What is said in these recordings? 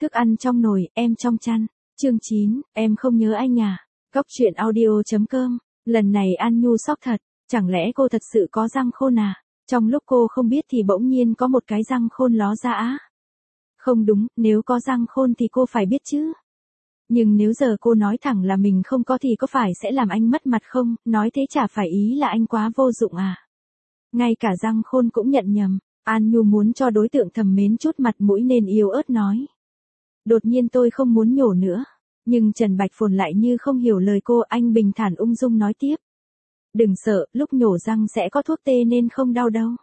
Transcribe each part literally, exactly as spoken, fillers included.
Thức ăn trong nồi, em trong chăn. Chương chín, em không nhớ anh à? Cóc truyện audio.com. Lần này An Nhu sốc thật, chẳng lẽ cô thật sự có răng khôn à? Trong lúc cô không biết thì bỗng nhiên có một cái răng khôn ló ra á. Không đúng, nếu có răng khôn thì cô phải biết chứ. Nhưng nếu giờ cô nói thẳng là mình không có thì có phải sẽ làm anh mất mặt không? Nói thế chả phải ý là anh quá vô dụng à? Ngay cả răng khôn cũng nhận nhầm. An Nhu muốn cho đối tượng thầm mến chút mặt mũi nên yếu ớt nói. Đột nhiên tôi không muốn nhổ nữa. Nhưng Trần Bạch Phồn lại như không hiểu lời cô, anh bình thản ung dung nói tiếp. Đừng sợ, lúc nhổ răng sẽ có thuốc tê nên không đau đâu.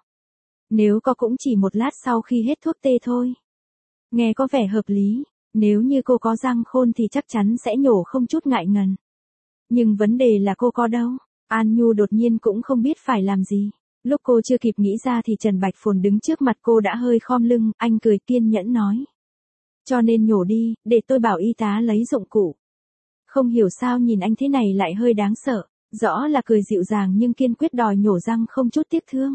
Nếu có cũng chỉ một lát sau khi hết thuốc tê thôi. Nghe có vẻ hợp lý, nếu như cô có răng khôn thì chắc chắn sẽ nhổ không chút ngại ngần. Nhưng vấn đề là cô có đâu. An Nhu đột nhiên cũng không biết phải làm gì. Lúc cô chưa kịp nghĩ ra thì Trần Bạch Phồn đứng trước mặt cô đã hơi khom lưng, anh cười kiên nhẫn nói. Cho nên nhổ đi, để tôi bảo y tá lấy dụng cụ. Không hiểu sao nhìn anh thế này lại hơi đáng sợ, rõ là cười dịu dàng nhưng kiên quyết đòi nhổ răng không chút tiếc thương.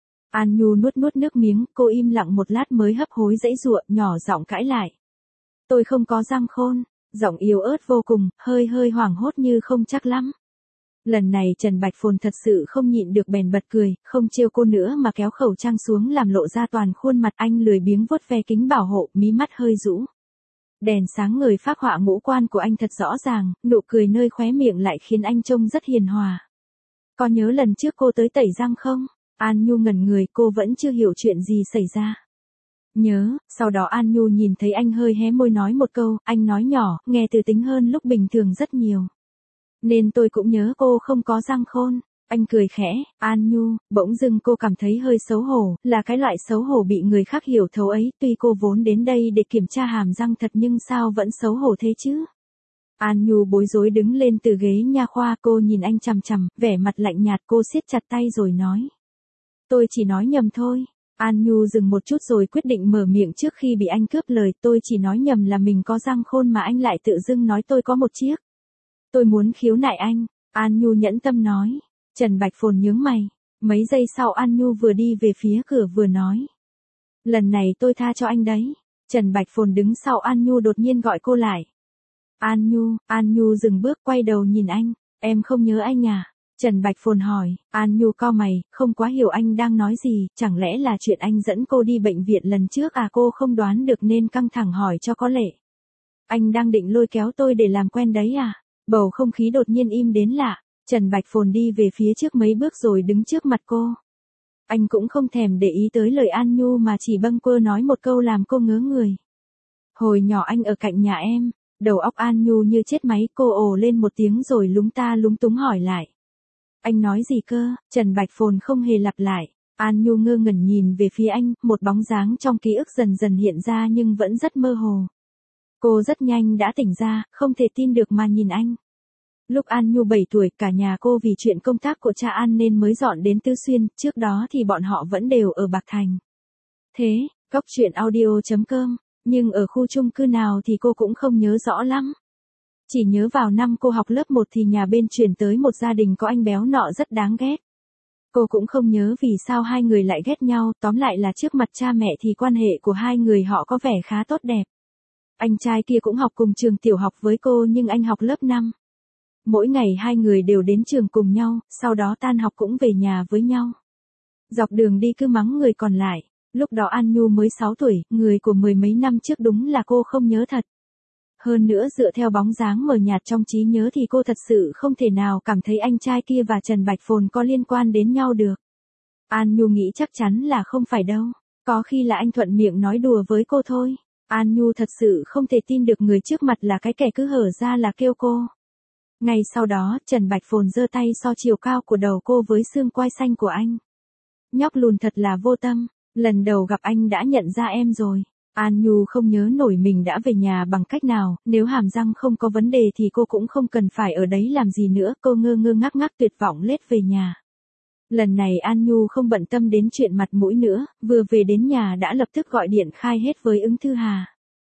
An Nhu nuốt nuốt nước miếng, cô im lặng một lát mới hấp hối giãy giụa, nhỏ giọng cãi lại. Tôi không có răng khôn, giọng yếu ớt vô cùng, hơi hơi hoảng hốt như không chắc lắm. Lần này Trần Bạch Phồn thật sự không nhịn được bèn bật cười, không trêu cô nữa mà kéo khẩu trang xuống làm lộ ra toàn khuôn mặt. Anh lười biếng vuốt ve kính bảo hộ, mí mắt hơi rũ. Đèn sáng ngời phác họa ngũ quan của anh thật rõ ràng, nụ cười nơi khóe miệng lại khiến anh trông rất hiền hòa. Có nhớ lần trước cô tới tẩy răng không? An Nhu ngẩn người, cô vẫn chưa hiểu chuyện gì xảy ra. Nhớ, sau đó An Nhu nhìn thấy anh hơi hé môi nói một câu, anh nói nhỏ, nghe từ tính hơn lúc bình thường rất nhiều. Nên tôi cũng nhớ cô không có răng khôn. Anh cười khẽ, An Nhu, bỗng dưng cô cảm thấy hơi xấu hổ, là cái loại xấu hổ bị người khác hiểu thấu ấy, tuy cô vốn đến đây để kiểm tra hàm răng thật nhưng sao vẫn xấu hổ thế chứ? An Nhu bối rối đứng lên từ ghế nha khoa, cô nhìn anh chằm chằm, vẻ mặt lạnh nhạt, cô siết chặt tay rồi nói. Tôi chỉ nói nhầm thôi. An Nhu dừng một chút rồi quyết định mở miệng trước khi bị anh cướp lời, tôi chỉ nói nhầm là mình có răng khôn mà anh lại tự dưng nói tôi có một chiếc. Tôi muốn khiếu nại anh, An Nhu nhẫn tâm nói. Trần Bạch Phồn nhướng mày, mấy giây sau An Nhu vừa đi về phía cửa vừa nói. Lần này tôi tha cho anh đấy. Trần Bạch Phồn đứng sau An Nhu đột nhiên gọi cô lại. An Nhu, An Nhu dừng bước quay đầu nhìn anh, em không nhớ anh à? Trần Bạch Phồn hỏi, An Nhu cau mày, không quá hiểu anh đang nói gì, chẳng lẽ là chuyện anh dẫn cô đi bệnh viện lần trước à? Cô không đoán được nên căng thẳng hỏi cho có lệ. Anh đang định lôi kéo tôi để làm quen đấy à? Bầu không khí đột nhiên im đến lạ. Trần Bạch Phồn đi về phía trước mấy bước rồi đứng trước mặt cô. Anh cũng không thèm để ý tới lời An Nhu mà chỉ bâng quơ nói một câu làm cô ngớ người. Hồi nhỏ anh ở cạnh nhà em. Đầu óc An Nhu như chết máy, cô ồ lên một tiếng rồi lúng ta lúng túng hỏi lại. Anh nói gì cơ? Trần Bạch Phồn không hề lặp lại. An Nhu ngơ ngẩn nhìn về phía anh, một bóng dáng trong ký ức dần dần hiện ra nhưng vẫn rất mơ hồ. Cô rất nhanh đã tỉnh ra, không thể tin được mà nhìn anh. Lúc An Nhu bảy tuổi, cả nhà cô vì chuyện công tác của cha An nên mới dọn đến Tứ Xuyên, trước đó thì bọn họ vẫn đều ở Bạc Thành. Thế, cóc truyện audio.com, nhưng ở khu chung cư nào thì cô cũng không nhớ rõ lắm. Chỉ nhớ vào năm cô học lớp một thì nhà bên chuyển tới một gia đình có anh béo nọ rất đáng ghét. Cô cũng không nhớ vì sao hai người lại ghét nhau, tóm lại là trước mặt cha mẹ thì quan hệ của hai người họ có vẻ khá tốt đẹp. Anh trai kia cũng học cùng trường tiểu học với cô nhưng anh học lớp năm. Mỗi ngày hai người đều đến trường cùng nhau, sau đó tan học cũng về nhà với nhau. Dọc đường đi cứ mắng người còn lại. Lúc đó An Nhu mới sáu tuổi, người của mười mấy năm trước đúng là cô không nhớ thật. Hơn nữa dựa theo bóng dáng mờ nhạt trong trí nhớ thì cô thật sự không thể nào cảm thấy anh trai kia và Trần Bạch Phồn có liên quan đến nhau được. An Nhu nghĩ chắc chắn là không phải đâu. Có khi là anh thuận miệng nói đùa với cô thôi. An Nhu thật sự không thể tin được người trước mặt là cái kẻ cứ hở ra là kêu cô. Ngay sau đó, Trần Bạch Phồn giơ tay so chiều cao của đầu cô với xương quai xanh của anh. Nhóc lùn thật là vô tâm, lần đầu gặp anh đã nhận ra em rồi. An Nhu không nhớ nổi mình đã về nhà bằng cách nào, nếu hàm răng không có vấn đề thì cô cũng không cần phải ở đấy làm gì nữa, cô ngơ ngơ ngác ngác tuyệt vọng lết về nhà. Lần này An Nhu không bận tâm đến chuyện mặt mũi nữa, vừa về đến nhà đã lập tức gọi điện khai hết với Ứng Thư Hà.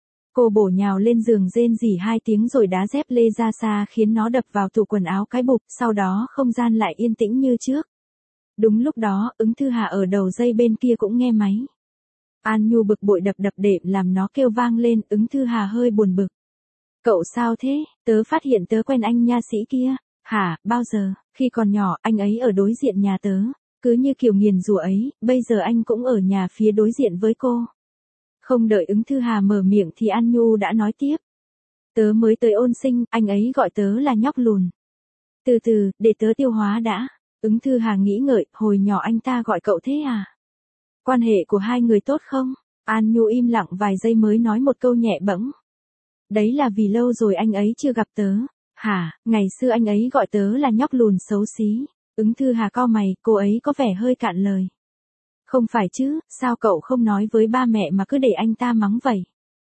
Cô bổ nhào lên giường rên rỉ hai tiếng rồi đá dép lê ra xa khiến nó đập vào tủ quần áo cái bụp, sau đó không gian lại yên tĩnh như trước. Đúng lúc đó, Ứng Thư Hà ở đầu dây bên kia cũng nghe máy. An Nhu bực bội đập đập đệm làm nó kêu vang lên, Ứng Thư Hà hơi buồn bực. Cậu sao thế, tớ phát hiện tớ quen anh nha sĩ kia. Hả, bao giờ, khi còn nhỏ anh ấy ở đối diện nhà tớ, cứ như kiểu nghiền rủa ấy, bây giờ anh cũng ở nhà phía đối diện với cô. Không đợi Ứng Thư Hà mở miệng thì An Nhu đã nói tiếp. Tớ mới tới ôn sinh, anh ấy gọi tớ là nhóc lùn. Từ từ, để tớ tiêu hóa đã. Ứng Thư Hà nghĩ ngợi, hồi nhỏ anh ta gọi cậu thế à? Quan hệ của hai người tốt không? An Nhu im lặng vài giây mới nói một câu nhẹ bẫng. Đấy là vì lâu rồi anh ấy chưa gặp tớ. Hả, ngày xưa anh ấy gọi tớ là nhóc lùn xấu xí. Ứng Thư Hà cau mày, cô ấy có vẻ hơi cạn lời. Không phải chứ, sao cậu không nói với ba mẹ mà cứ để anh ta mắng vậy?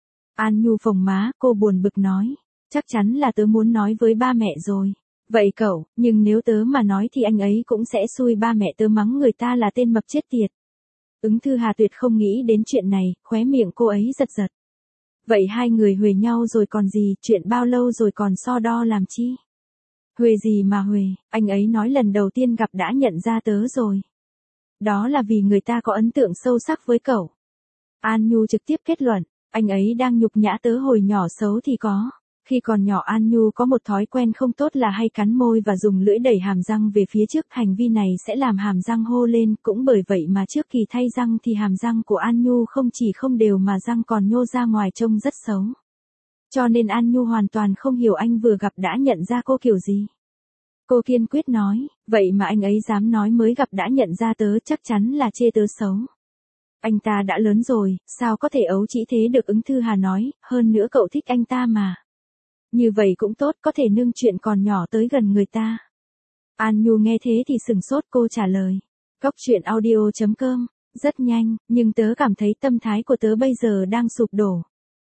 An Nhu phồng má, cô buồn bực nói. Chắc chắn là tớ muốn nói với ba mẹ rồi. Vậy cậu, nhưng nếu tớ mà nói thì anh ấy cũng sẽ xui ba mẹ tớ mắng người ta là tên mập chết tiệt. Ứng Thư Hà tuyệt không nghĩ đến chuyện này, khóe miệng cô ấy giật giật. Vậy hai người huề nhau rồi còn gì, chuyện bao lâu rồi còn so đo làm chi? Huề gì mà huề, anh ấy nói lần đầu tiên gặp đã nhận ra tớ rồi. Đó là vì người ta có ấn tượng sâu sắc với cậu. An Nhu trực tiếp kết luận, anh ấy đang nhục nhã tớ hồi nhỏ xấu thì có. Khi còn nhỏ An Nhu có một thói quen không tốt là hay cắn môi và dùng lưỡi đẩy hàm răng về phía trước, hành vi này sẽ làm hàm răng hô lên, cũng bởi vậy mà trước kỳ thay răng thì hàm răng của An Nhu không chỉ không đều mà răng còn nhô ra ngoài trông rất xấu. Cho nên An Nhu hoàn toàn không hiểu anh vừa gặp đã nhận ra cô kiểu gì. Cô kiên quyết nói, vậy mà anh ấy dám nói mới gặp đã nhận ra tớ, chắc chắn là chê tớ xấu. Anh ta đã lớn rồi, sao có thể ấu trĩ thế được, Ứng Thư Hà nói, hơn nữa cậu thích anh ta mà. Như vậy cũng tốt, có thể nâng chuyện còn nhỏ tới gần người ta. An Nhu nghe thế thì sừng sốt, cô trả lời. Góc truyện audio chấm com, rất nhanh, nhưng tớ cảm thấy tâm thái của tớ bây giờ đang sụp đổ.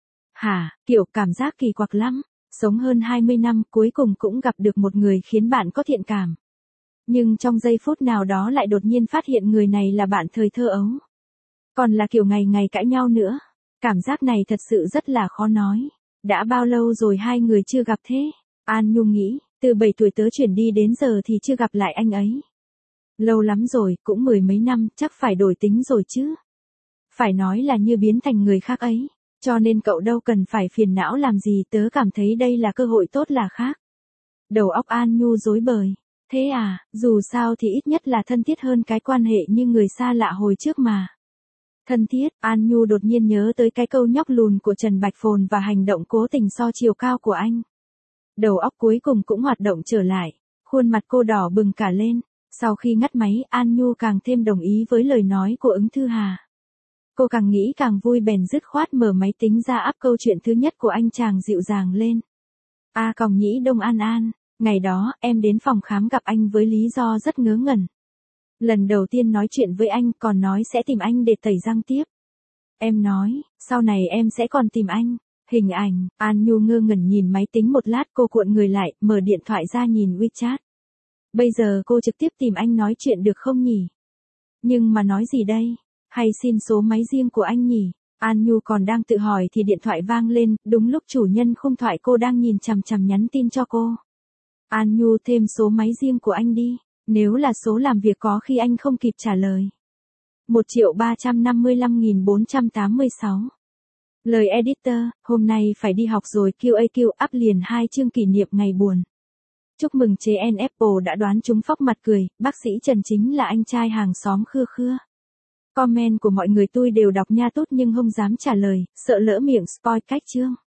Hả, kiểu cảm giác kỳ quặc lắm. Sống hơn hai mươi năm cuối cùng cũng gặp được một người khiến bạn có thiện cảm. Nhưng trong giây phút nào đó lại đột nhiên phát hiện người này là bạn thời thơ ấu. Còn là kiểu ngày ngày cãi nhau nữa. Cảm giác này thật sự rất là khó nói. Đã bao lâu rồi hai người chưa gặp thế? An Nhu nghĩ, từ bảy tuổi tớ chuyển đi đến giờ thì chưa gặp lại anh ấy. Lâu lắm rồi, cũng mười mấy năm, chắc phải đổi tính rồi chứ. Phải nói là như biến thành người khác ấy. Cho nên cậu đâu cần phải phiền não làm gì, tớ cảm thấy đây là cơ hội tốt là khác. Đầu óc An Nhu rối bời. Thế à, dù sao thì ít nhất là thân thiết hơn cái quan hệ như người xa lạ hồi trước mà. Thân thiết, An Nhu đột nhiên nhớ tới cái câu nhóc lùn của Trần Bạch Phồn và hành động cố tình so chiều cao của anh. Đầu óc cuối cùng cũng hoạt động trở lại, khuôn mặt cô đỏ bừng cả lên. Sau khi ngắt máy, An Nhu càng thêm đồng ý với lời nói của Ứng Thư Hà. Cô càng nghĩ càng vui bèn dứt khoát mở máy tính ra áp câu chuyện thứ nhất của anh chàng dịu dàng lên. A Còng Nhĩ Đông An An, ngày đó em đến phòng khám gặp anh với lý do rất ngớ ngẩn. Lần đầu tiên nói chuyện với anh còn nói sẽ tìm anh để tẩy răng tiếp. Em nói, sau này em sẽ còn tìm anh. Hình ảnh, An Nhu ngơ ngẩn nhìn máy tính một lát, cô cuộn người lại, mở điện thoại ra nhìn WeChat. Bây giờ cô trực tiếp tìm anh nói chuyện được không nhỉ? Nhưng mà nói gì đây? Hay xin số máy riêng của anh nhỉ? An Nhu còn đang tự hỏi thì điện thoại vang lên, đúng lúc chủ nhân khung thoại cô đang nhìn chằm chằm nhắn tin cho cô. An Nhu thêm số máy riêng của anh đi, nếu là số làm việc có khi anh không kịp trả lời. một triệu ba trăm năm mươi lăm nghìn bốn trăm tám mươi sáu. Lời editor, hôm nay phải đi học rồi, quy a quy up liền hai chương kỷ niệm ngày buồn. Chúc mừng chế en Apple đã đoán trúng phóc mặt cười, bác sĩ Trần chính là anh trai hàng xóm khưa khưa. Comment của mọi người tôi đều đọc nha tốt nhưng không dám trả lời, sợ lỡ miệng spoil cách chương.